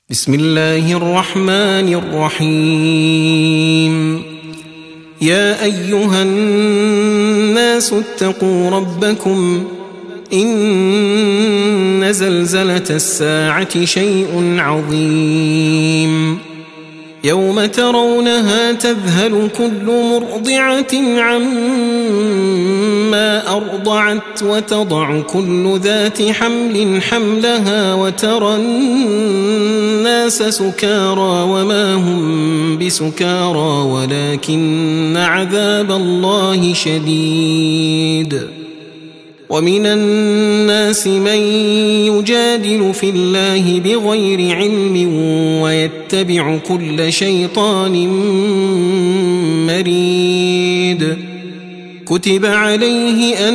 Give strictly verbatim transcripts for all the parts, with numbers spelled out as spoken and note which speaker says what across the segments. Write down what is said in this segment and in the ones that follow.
Speaker 1: بسم الله الرحمن الرحيم. يا أيها الناس اتقوا ربكم إن زلزلة الساعة شيء عظيم يوم ترونها تذهل كل مرضعة عما أرضعت وتضع كل ذات حمل حملها وترى الناس سكارى وما هم بسكارى ولكن عذاب الله شديد. ومن الناس من يجادل في الله بغير علم ويتبع كل شيطان مريد. كتب عليه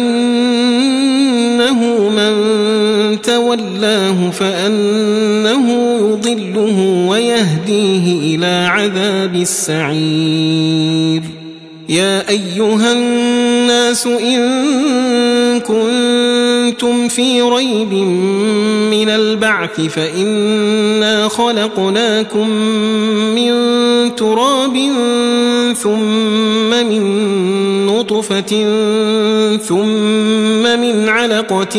Speaker 1: أنه من تولاه فأنه يضله ويهديه إلى عذاب السعير. يا أيها الناس إن كنتم في ريب من البعث فإنا خلقناكم من تراب ثم من نطفة ثم من علقة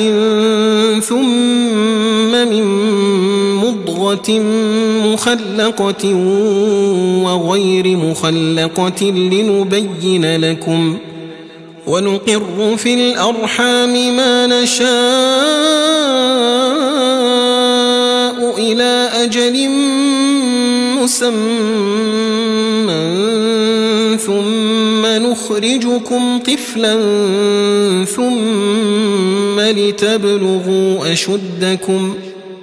Speaker 1: ثم من مضغة مخلقة وغير مخلقة لنبين لكم ونقر في الأرحام ما نشاء إلى أجل مسمى ثم نخرجكم طفلا ثم لتبلغوا أشدكم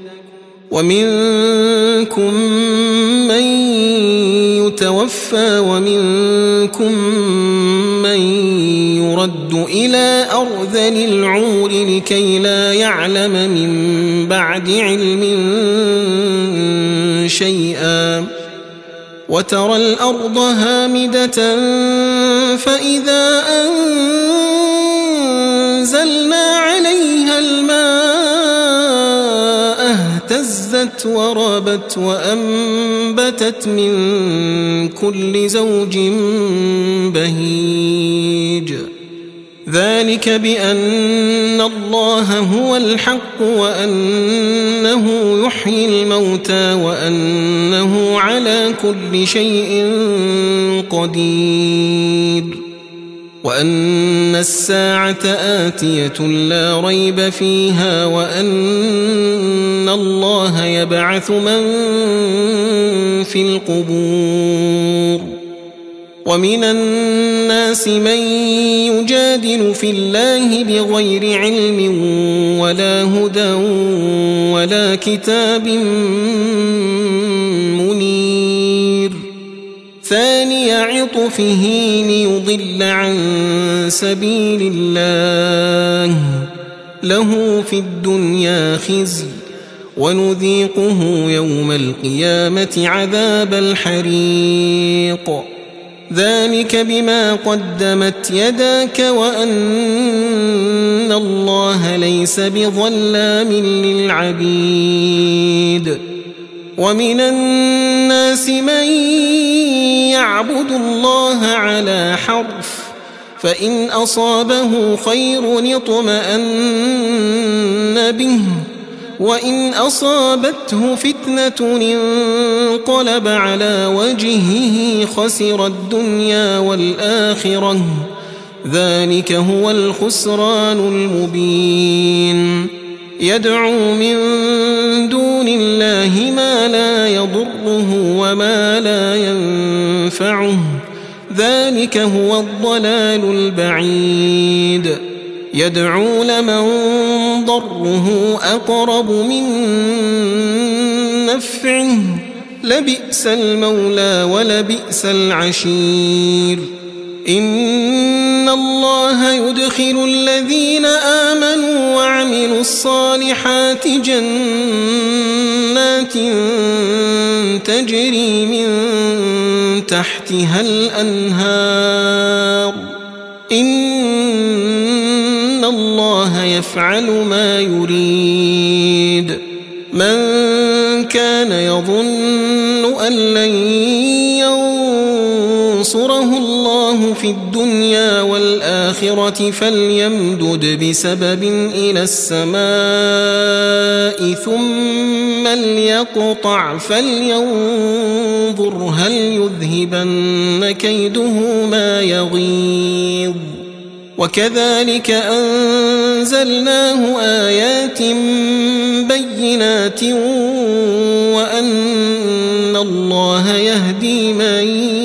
Speaker 1: ومنكم من يتوفى ومنكم من يرد إلى أرذل العمر لكي لا يعلم من بعد علم شيئا. وترى الأرض هامدة فإذا أنزلنا عليها الماء اهتزت وربت وأنبتت من كل زوج بهيج. ذلك بأن الله هو الحق وأنه يحيي الموتى وأنه على كل شيء قدير وأن الساعة آتية لا ريب فيها وأن الله يبعث من في القبور. ومن الناس من يجادل في الله بغير علم ولا هدى ولا كتاب منير. ثاني عطفه ليضل عن سبيل الله له في الدنيا خزي ونذيقه يوم القيامة عذاب الحريق. ذلك بما قدمت يداك وأن الله ليس بظلام للعبيد. ومن الناس من يعبد الله على حرف فإن أصابه خير اطمأن به وإن أصابته فتنة انقلب على وجهه خسر الدنيا والآخرة. ذلك هو الخسران المبين. يدعو من دون الله ما لا يضره وما لا ينفعه. ذلك هو الضلال البعيد. يدعو لمن ضره أقرب من نفعه لبئس المولى ولبئس العشير. إن الله يدخل الذين آمنوا وعملوا الصالحات جنات تجري من تحتها الأنهار. إن الله يفعل ما يريد. من كان يظن أن لن ينصره الله في الدنيا والآخرة فليمدد بسبب إلى السماء ثم ليقطع فلينظر هل يذهبن كيده ما يغيظ. وكذلك أنزلناه آيات بينات وأن الله يهدي من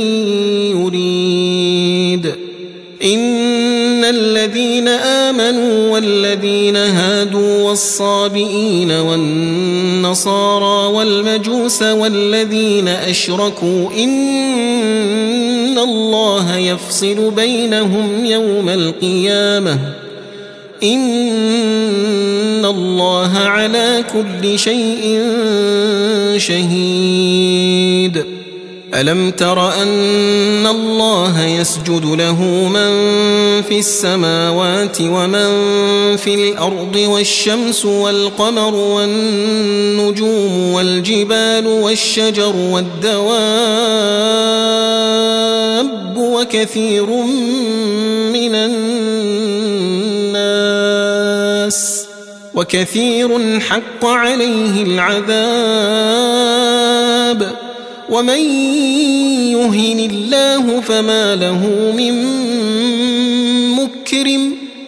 Speaker 1: يريد. إن الذين آمنوا والذين هادوا والصابئين والنصارى والمجوس والذين أشركوا إن الله يفصل بينهم يوم القيامة إن الله على كل شيء شهيد. ألم تر أن الله يسجد له من في السماوات ومن في الأرض والشمس والقمر والنجوم والجبال والشجر والدواب وكثير من الناس وكثير حق عليه العذاب ومن يهن الله فما له من مكرم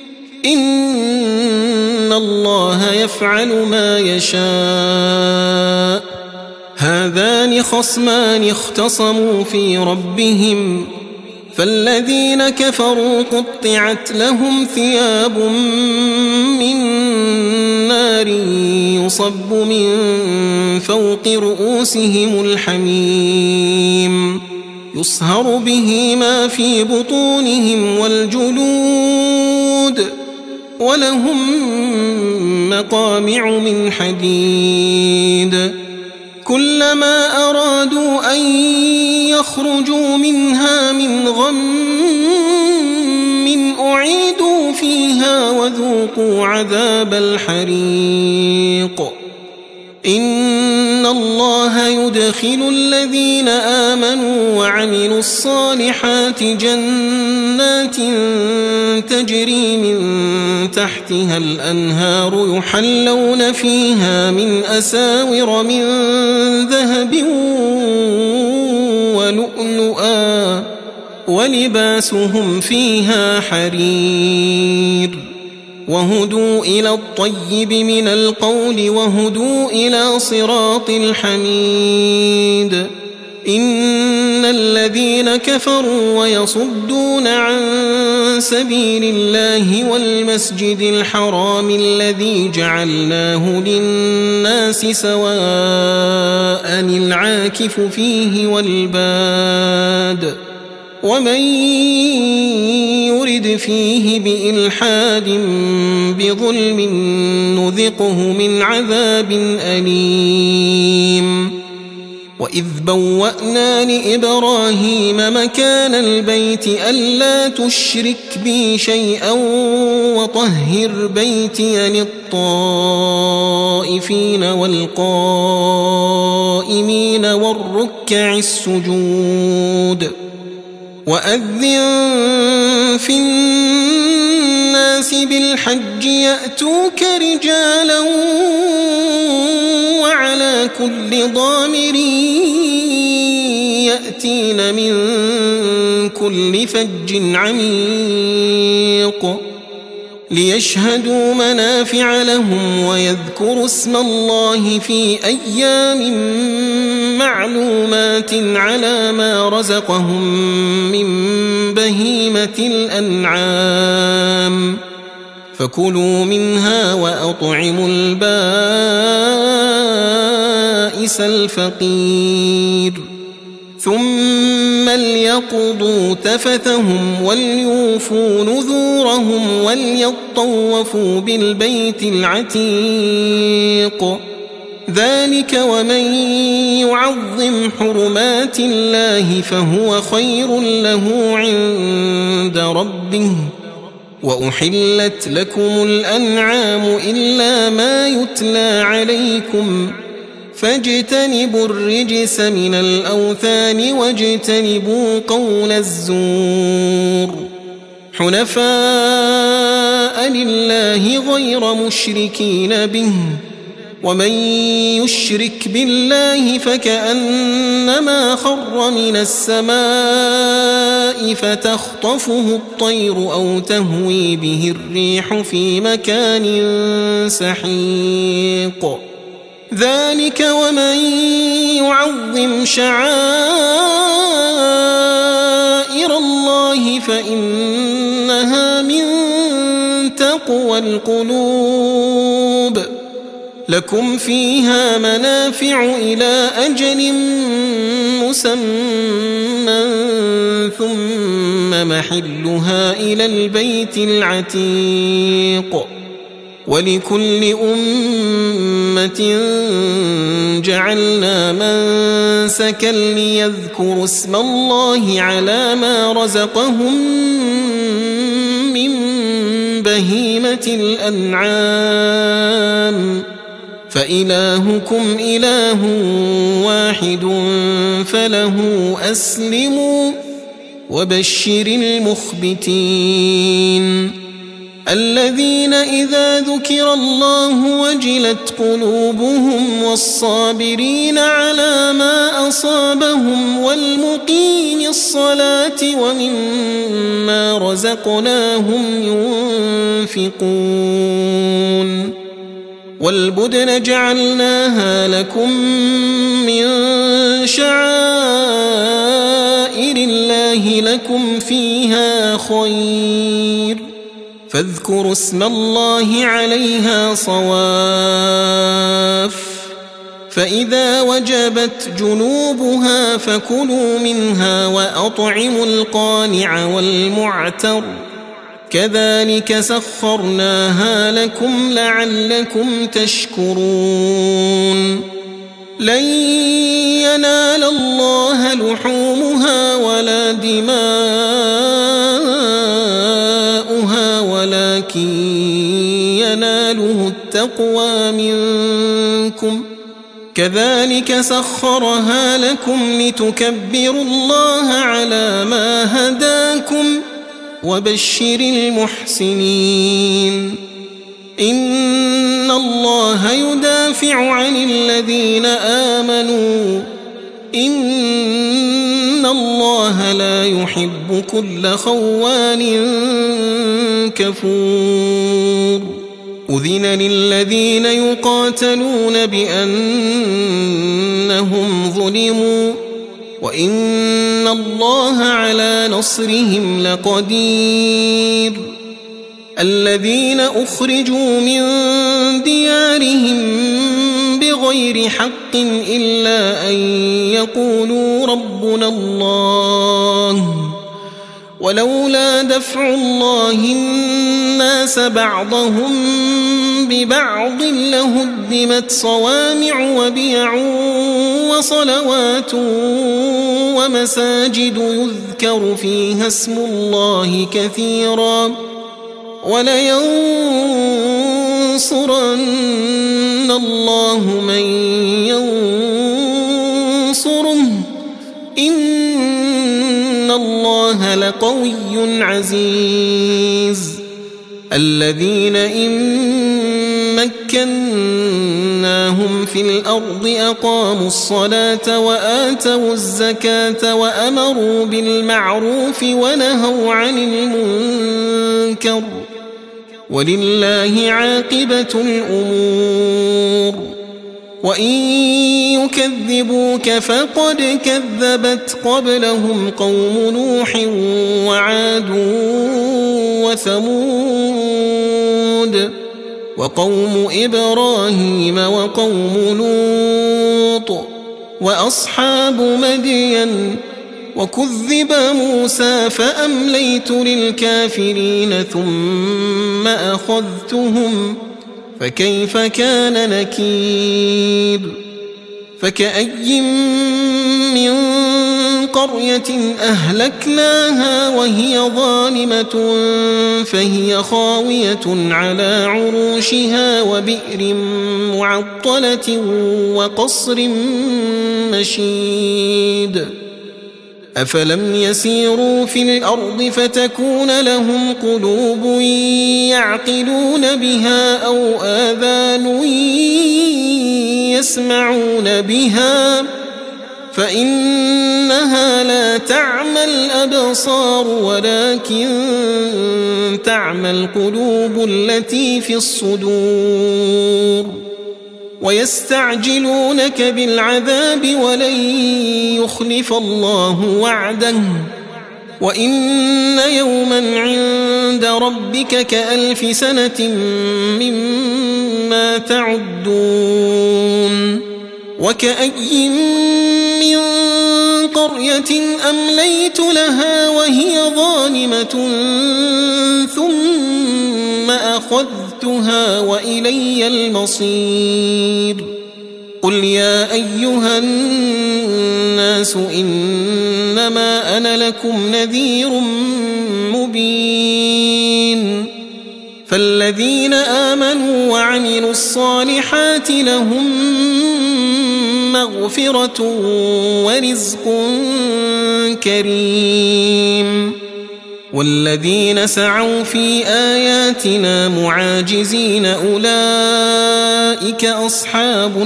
Speaker 1: إن الله يفعل ما يشاء. هذان خصمان اختصموا في ربهم فالذين كفروا قطعت لهم ثياب من نار يصب من فوق رؤوسهم الحميم يصهر به ما في بطونهم والجلود ولهم مقامع من حديد كلما أرادوا أن يخرجوا منها من غم أعيدوا فيها وذوقوا عذاب الحريق. إن الله يدخل الذين آمنوا وعملوا الصالحات جنات تجري من تحتها الأنهار يحلون فيها من أساور من ذهب ولؤلؤا ولباسهم فيها حرير وهدوا إلى الطيب من القول وهدوا إلى صراط الحميد. إن الذين كفروا ويصدون عن سبيل الله والمسجد الحرام الذي جعلناه للناس سواء العاكف فيه والباد ومن يرد فيه بإلحاد بظلم نذقه من عذاب أليم. وإذ بوأنا لإبراهيم مكان البيت ألا تشرك بي شيئا وطهر بيتي للطائفين والقائمين والركع السجود. وأذن في الناس بالحج يأتوك رجالا وعلى كل ضامر يأتين من كل فج عميق ليشهدوا منافع لهم ويذكروا اسم الله في أيام معلومات على ما رزقهم من بهيمة الأنعام فكلوا منها وأطعموا البائس الفقير ثم ليقضوا تفثهم وليوفوا نذورهم وليطوفوا بالبيت العتيق. ذلك ومن يعظم حرمات الله فهو خير له عند ربه. وأحلت لكم الأنعام إلا ما يتلى عليكم فاجتنبوا الرجس من الأوثان واجتنبوا قول الزور حنفاء لله غير مشركين به ومن يشرك بالله فكأنما خر من السماء فتخطفه الطير أو تهوي به الريح في مكان سحيق ذلك ومن يعظم شعائر الله فإنها من تقوى القلوب لكم فيها منافع إلى أجل مسمى ثم محلها إلى البيت العتيق ولكل أمة جعلنا منسكا ليذكروا اسم الله على ما رزقهم من بهيمة الأنعام فإلهكم إله واحد فله أسلموا وبشر المخبتين الذين إذا ذكر الله وجلت قلوبهم والصابرين على ما أصابهم والمقيم الصلاة ومما رزقناهم ينفقون والبدن جعلناها لكم من شعائر الله لكم فيها خير فاذكروا اسم الله عليها صواف فإذا وجبت جنوبها فكلوا منها وأطعموا القانع والمعتر كذلك سخرناها لكم لعلكم تشكرون لن ينال الله لحومها ولا دماؤها ولكن يناله التقوى منكم كذلك سخرها لكم لتكبروا الله على ما هداكم وبشر المحسنين إن الله يدافع عن الذين آمنوا إن الله لا يحب كل خوان كفور أذن للذين يقاتلون بأنهم ظلموا وإن الله على نصرهم لقدير الذين أخرجوا من ديارهم بغير حق إلا أن يقولوا ربنا الله ولولا دفع الله الناس بعضهم ببعض لهدمت صوامع وبيع وصلوات ومساجد يذكر فيها اسم الله كثيرا ولينصرن الله من ينصره إن الله لقوي عزيز الذين إن مكناهم في الأرض أقاموا الصلاة وآتوا الزكاة وأمروا بالمعروف ونهوا عن المنكر ولله عاقبة الأمور وإن يكذبوك فقد كذبت قبلهم قوم نوح وعاد وثمود وقوم إبراهيم وقوم لوط وأصحاب مدين وكذب موسى فأمليت للكافرين ثم أخذتهم فكيف كان نكير فكأي من قرية أهلكناها وهي ظالمة فهي خاوية على عروشها وبئر معطلة وقصر مشيد أفلم يسيروا في الأرض فتكون لهم قلوب يعقلون بها أو آذان يسمعون بها فإنها لا تعمى الأبصار ولكن تعمى القلوب التي في الصدور ويستعجلونك بالعذاب ولن يخلف الله وعده وإن يوما عند ربك كألف سنة مما تعدون وكأي من قرية أمليت لها وهي ظالمة ثم أخذتها وإلي المصير قل يا أيها الناس إنما أنا لكم نذير مبين فالذين آمنوا وعملوا الصالحات لهم مغفرة ورزق كريم والذين سعوا في آياتنا معاجزين أولئك أصحاب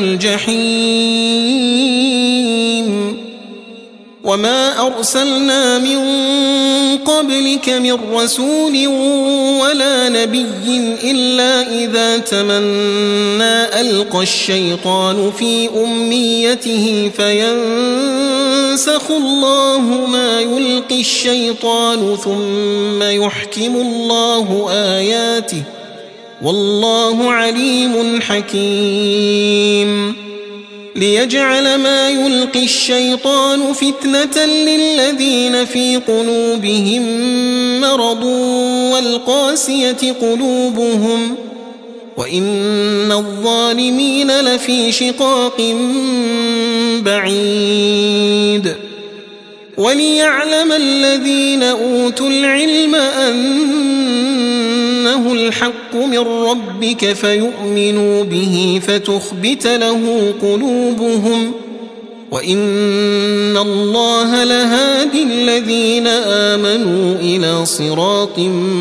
Speaker 1: الجحيم وما أرسلنا من قبلك من رسول ولا نبي إلا إذا تمنى ألقى الشيطان في أمنيته فينسخ الله ما يلقي الشيطان ثم يحكم الله آياته والله عليم حكيم ليجعل ما يلقي الشيطان فتنة للذين في قلوبهم مرض والقاسية قلوبهم وإن الظالمين لفي شقاق بعيد وليعلم الذين أوتوا العلم أنه الحق من ربك فيؤمنوا به فتخبت له قلوبهم وإن الله لهادي الذين آمنوا إلى صراط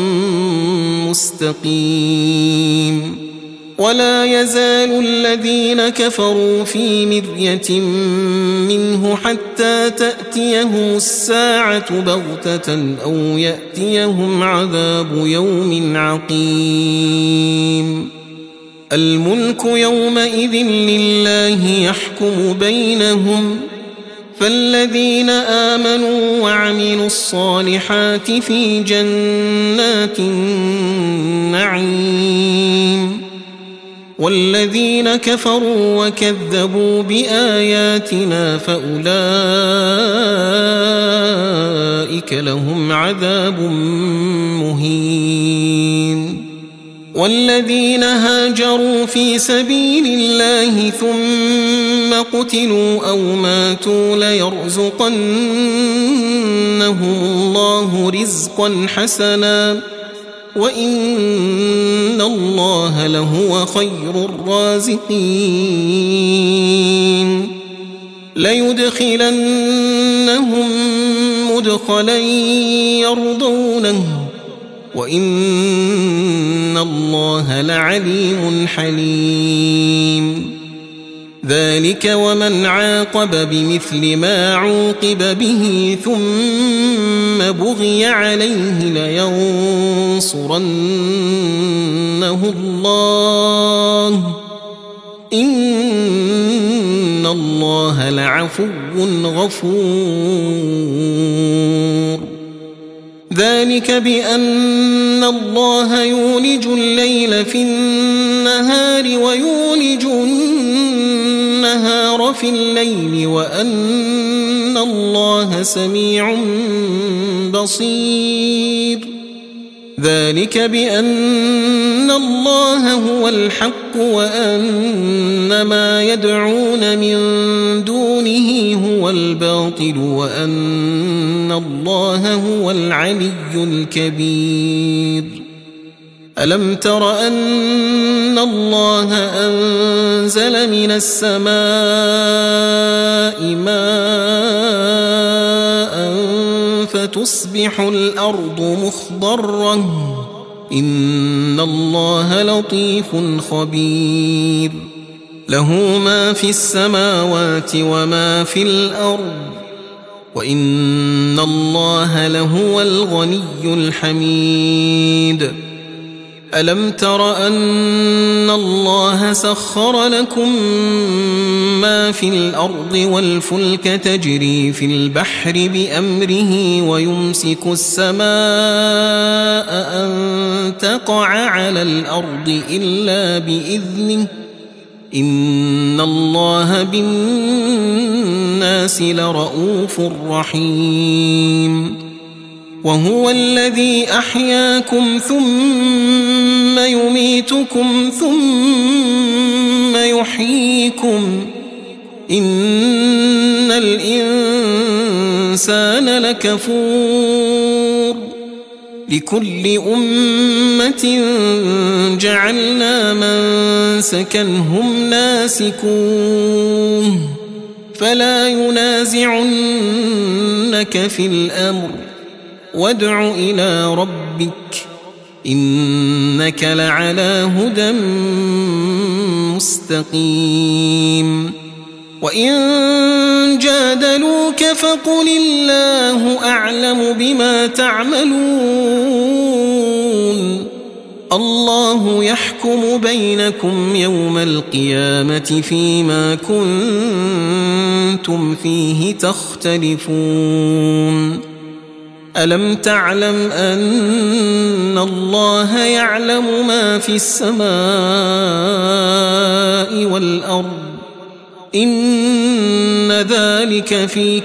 Speaker 1: مستقيم ولا يزال الذين كفروا في مرية منه حتى تأتيهم الساعة بغتة أو يأتيهم عذاب يوم عقيم الملك يومئذ لله يحكم بينهم فالذين آمنوا وعملوا الصالحات في جنات النعيم والذين كفروا وكذبوا بآياتنا فأولئك لهم عذاب مهين والذين هاجروا في سبيل الله ثم قتلوا أو ماتوا ليرزقنهم الله رزقا حسنا وإن الله لهو خير الرازقين ليدخلنهم مدخلا يرضونه وإن الله لعليم حليم ذلك ومن عاقب بمثل ما عوقب به ثم بغي عليه لينصرنه الله إن الله لعفو غفور ذلك بأن الله يولج الليل في النهار ويولج النهار في الليل وأن الله سميع بصير ذلك بأن الله هو الحق وأن ما يدعون من دونه هو الباطل وأن الله هو العلي الكبير. ألم تر أن الله أنزل من السماء ماء فتصبح الأرض مخضرة إن الله لطيف خبير. له ما في السماوات وما في الأرض وإن الله لهو الغني الحميد. ألم تر أن الله سخر لكم ما في الأرض والفلك تجري في البحر بأمره ويمسك السماء أن تقع على الأرض إلا بإذنه إن الله بالناس لرؤوف رحيم. وهو الذي أحياكم ثم يميتكم ثم يحييكم إن الإنسان لكفور. لكل أمة جعلنا منسكا هم ناسكوه فلا ينازعنك في الأمر وادع إلى ربك إنك لعلى هدى مستقيم. وإن جادلوك فقل الله أعلم بما تعملون الله يحكم بينكم يوم القيامة فيما كنتم فيه تختلفون. ألم تعلم أن الله يعلم ما في السماء والأرض إن ذلك في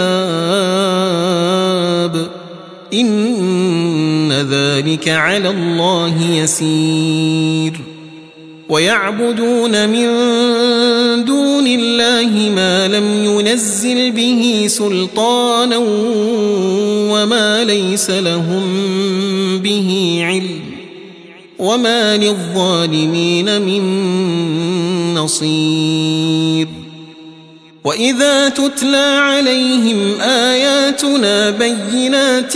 Speaker 1: كتاب إن ذلك على الله يسير. ويعبدون من دون الله ما لم ينزل به سلطانا وما ليس لهم به علم وما للظالمين من نصير. وإذا تتلى عليهم آياتنا بينات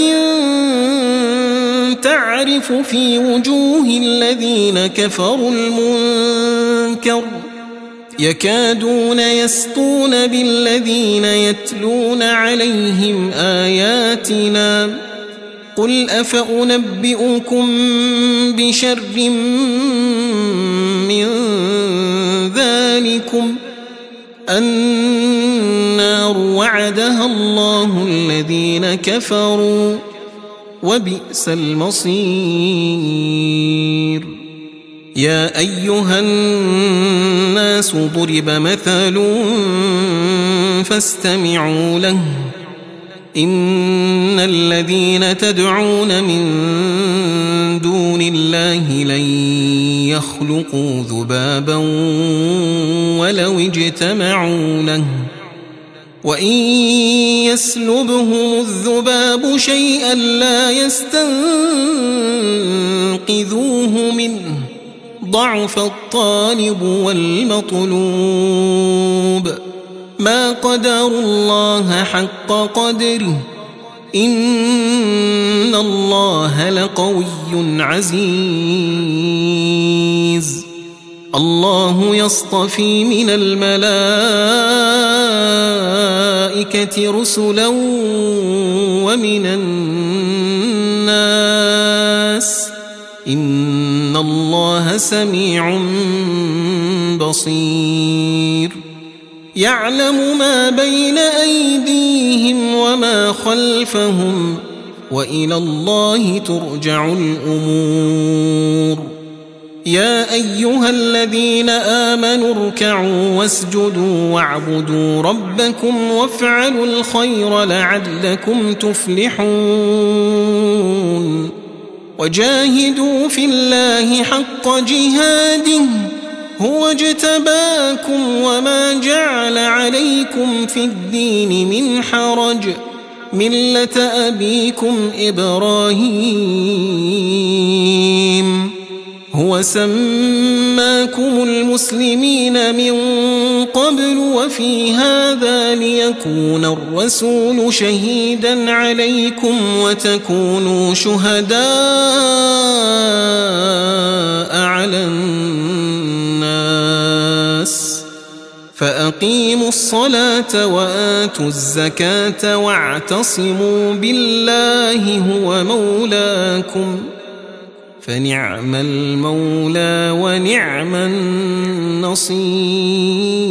Speaker 1: تعرف في وجوه الذين كفروا المنكر يكادون يسطون بالذين يتلون عليهم آياتنا قل أفأنبئكم بشر من ذلكم النار وعدها الله الذين كفروا وبئس المصير. يا أيها الناس ضرب مثل فاستمعوا له إن الذين تدعون من دون الله لن يخلقوا ذبابا ولو اجتمعوا له وإن يسلبهم الذباب شيئا لا يستنقذوه منه ضعف الطالب والمطلوب ما قدروا الله حق قدره إن الله لقوي عزيز. الله يصطفي من الملائكة رسلا ومن الناس إن الله سميع بصير. يعلم ما بين أيديهم وما خلفهم وإلى الله ترجع الأمور. يا أيها الذين آمنوا اركعوا واسجدوا واعبدوا ربكم وافعلوا الخير لعلكم تفلحون. وجاهدوا في الله حق جهاده هو اجتباكم وما جعل عليكم في الدين من حرج ملة أبيكم إبراهيم هو سماكم المسلمين من قبل وفي هذا ليكون الرسول شهيدا عليكم وتكونوا شهداء على الناس فأقيموا الصلاة وآتوا الزكاة واعتصموا بالله هو مولاكم فنعم المولى ونعم النصير.